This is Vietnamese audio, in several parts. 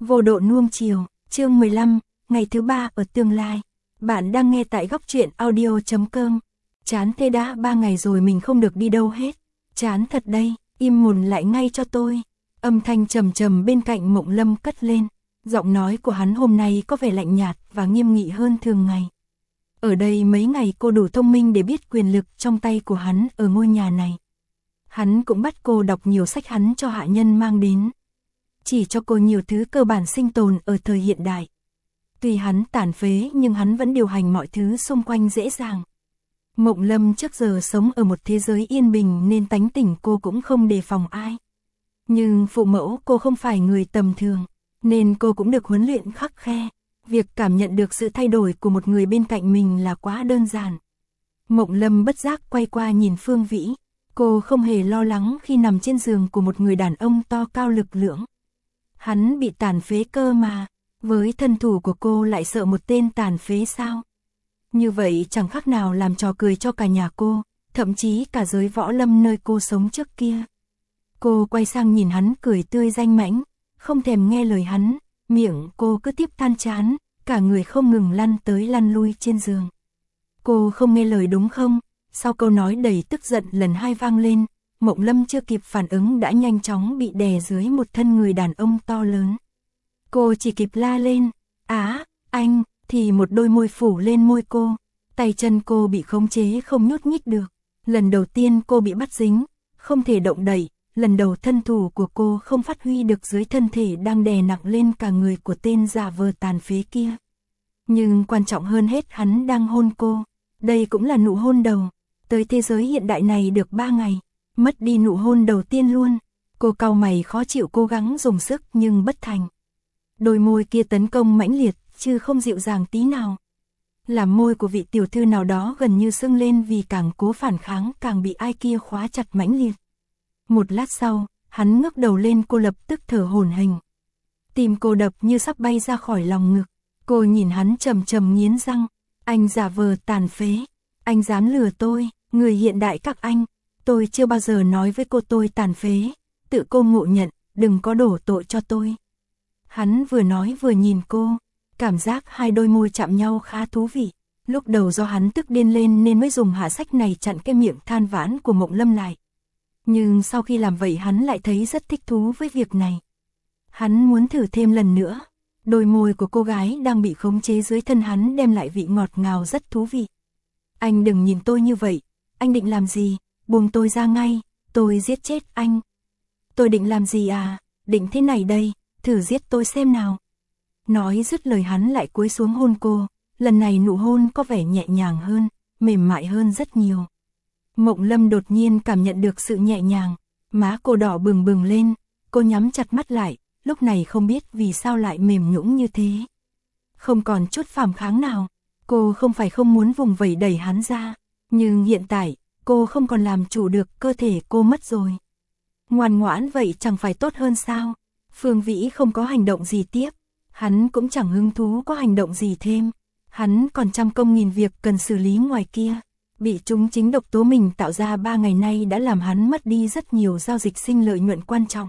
Vô độ nuông chiều, chương 15, ngày thứ 3 ở tương lai. Bạn đang nghe tại góc truyện audio.com. Chán thế đã 3 ngày rồi mình không được đi đâu hết. Chán thật đây, im mồm lại ngay cho tôi. Âm thanh trầm trầm bên cạnh Mộng Lâm cất lên. Giọng nói của hắn hôm nay có vẻ lạnh nhạt và nghiêm nghị hơn thường ngày. Ở đây mấy ngày cô đủ thông minh để biết quyền lực trong tay của hắn ở ngôi nhà này. Hắn cũng bắt cô đọc nhiều sách hắn cho hạ nhân mang đến. Chỉ cho cô nhiều thứ cơ bản sinh tồn ở thời hiện đại. Tuy hắn tàn phế nhưng hắn vẫn điều hành mọi thứ xung quanh dễ dàng. Mộng Lâm trước giờ sống ở một thế giới yên bình nên tánh tình cô cũng không đề phòng ai. Nhưng phụ mẫu cô không phải người tầm thường, nên cô cũng được huấn luyện khắt khe. Việc cảm nhận được sự thay đổi của một người bên cạnh mình là quá đơn giản. Mộng Lâm bất giác quay qua nhìn Phương Vĩ. Cô không hề lo lắng khi nằm trên giường của một người đàn ông to cao lực lưỡng. Hắn bị tàn phế cơ mà, với thân thủ của cô lại sợ một tên tàn phế sao? Như vậy chẳng khác nào làm trò cười cho cả nhà cô, thậm chí cả giới võ lâm nơi cô sống trước kia. Cô quay sang nhìn hắn cười tươi danh mãnh, không thèm nghe lời hắn, miệng cô cứ tiếp than chán, cả người không ngừng lăn tới lăn lui trên giường. Cô không nghe lời đúng không? Sau câu nói đầy tức giận lần hai vang lên, Mộng Lâm chưa kịp phản ứng đã nhanh chóng bị đè dưới một thân người đàn ông to lớn. Cô chỉ kịp la lên, "Á, anh", thì một đôi môi phủ lên môi cô, tay chân cô bị khống chế không nhúc nhích được. Lần đầu tiên cô bị bắt dính, không thể động đậy, lần đầu thân thủ của cô không phát huy được dưới thân thể đang đè nặng lên cả người của tên giả vờ tàn phế kia. Nhưng quan trọng hơn hết hắn đang hôn cô, đây cũng là nụ hôn đầu. Tới thế giới hiện đại này được 3 ngày, mất đi nụ hôn đầu tiên luôn. Cô cau mày khó chịu cố gắng dùng sức nhưng bất thành. Đôi môi kia tấn công mãnh liệt, chứ không dịu dàng tí nào. Làm môi của vị tiểu thư nào đó gần như sưng lên vì càng cố phản kháng càng bị ai kia khóa chặt mãnh liệt. Một lát sau, hắn ngước đầu lên cô lập tức thở hổn hển. Tim cô đập như sắp bay ra khỏi lòng ngực. Cô nhìn hắn trầm trầm nghiến răng. Anh giả vờ tàn phế. Anh dám lừa tôi, người hiện đại các anh. Tôi chưa bao giờ nói với cô tôi tàn phế. Tự cô ngộ nhận, đừng có đổ tội cho tôi. Hắn vừa nói vừa nhìn cô. Cảm giác hai đôi môi chạm nhau khá thú vị. Lúc đầu do hắn tức điên lên nên mới dùng hạ sách này chặn cái miệng than vãn của Mộng Lâm lại. Nhưng sau khi làm vậy hắn lại thấy rất thích thú với việc này. Hắn muốn thử thêm lần nữa. Đôi môi của cô gái đang bị khống chế dưới thân hắn đem lại vị ngọt ngào rất thú vị. Anh đừng nhìn tôi như vậy. Anh định làm gì? Buông tôi ra ngay. Tôi giết chết anh. Tôi định làm gì à? Định thế này đây. Thử giết tôi xem nào. Nói dứt lời hắn lại cúi xuống hôn cô. Lần này nụ hôn có vẻ nhẹ nhàng hơn, mềm mại hơn rất nhiều. Mộng Lâm đột nhiên cảm nhận được sự nhẹ nhàng. Má cô đỏ bừng bừng lên. Cô nhắm chặt mắt lại. Lúc này không biết vì sao lại mềm nhũn như thế. Không còn chút phản kháng nào. Cô không phải không muốn vùng vẫy đẩy hắn ra. Nhưng hiện tại, cô không còn làm chủ được cơ thể cô mất rồi. Ngoan ngoãn vậy chẳng phải tốt hơn sao? Phương Vĩ không có hành động gì tiếp. Hắn cũng chẳng hứng thú có hành động gì thêm. Hắn còn trăm công nghìn việc cần xử lý ngoài kia. Bị trúng chính độc tố mình tạo ra 3 ngày nay đã làm hắn mất đi rất nhiều giao dịch sinh lợi nhuận quan trọng.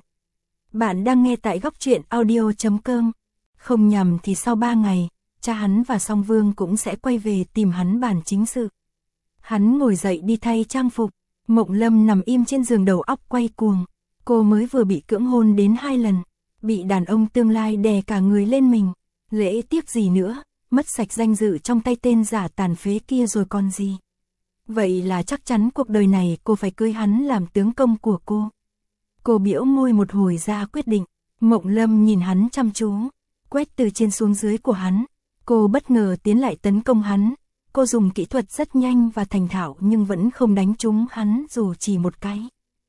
Bạn đang nghe tại góc truyện audio.com. Không nhầm thì sau 3 ngày, cha hắn và Song Vương cũng sẽ quay về tìm hắn bàn chính sự. Hắn ngồi dậy đi thay trang phục. Mộng Lâm nằm im trên giường đầu óc quay cuồng. Cô mới vừa bị cưỡng hôn đến 2 lần. Bị đàn ông tương lai đè cả người lên mình. Lễ tiếc gì nữa, mất sạch danh dự trong tay tên giả tàn phế kia rồi còn gì. Vậy là chắc chắn cuộc đời này cô phải cưới hắn làm tướng công của cô. Cô biểu môi một hồi ra quyết định. Mộng Lâm nhìn hắn chăm chú, quét từ trên xuống dưới của hắn. Cô bất ngờ tiến lại tấn công hắn. Cô dùng kỹ thuật rất nhanh và thành thạo nhưng vẫn không đánh trúng hắn dù chỉ một cái.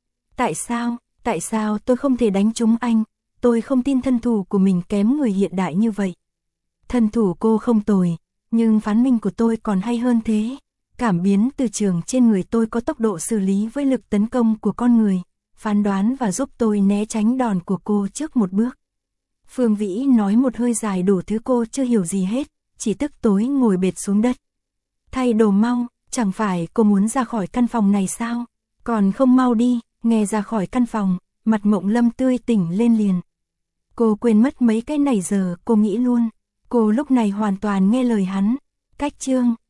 Tại sao tôi không thể đánh trúng anh? Tôi không tin thân thủ của mình kém người hiện đại như vậy. Thân thủ cô không tồi, nhưng phán minh của tôi còn hay hơn thế. Cảm biến từ trường trên người tôi có tốc độ xử lý với lực tấn công của con người. Phán đoán và giúp tôi né tránh đòn của cô trước một bước. Phương Vĩ nói một hơi dài đủ thứ cô chưa hiểu gì hết, chỉ tức tối ngồi bệt xuống đất. Thay đồ mau, chẳng phải cô muốn ra khỏi căn phòng này sao? Còn không mau đi, nghe ra khỏi căn phòng, mặt Mộng Lâm tươi tỉnh lên liền. Cô quên mất mấy cái này giờ, cô nghĩ luôn. Cô lúc này hoàn toàn nghe lời hắn. Cách Trương,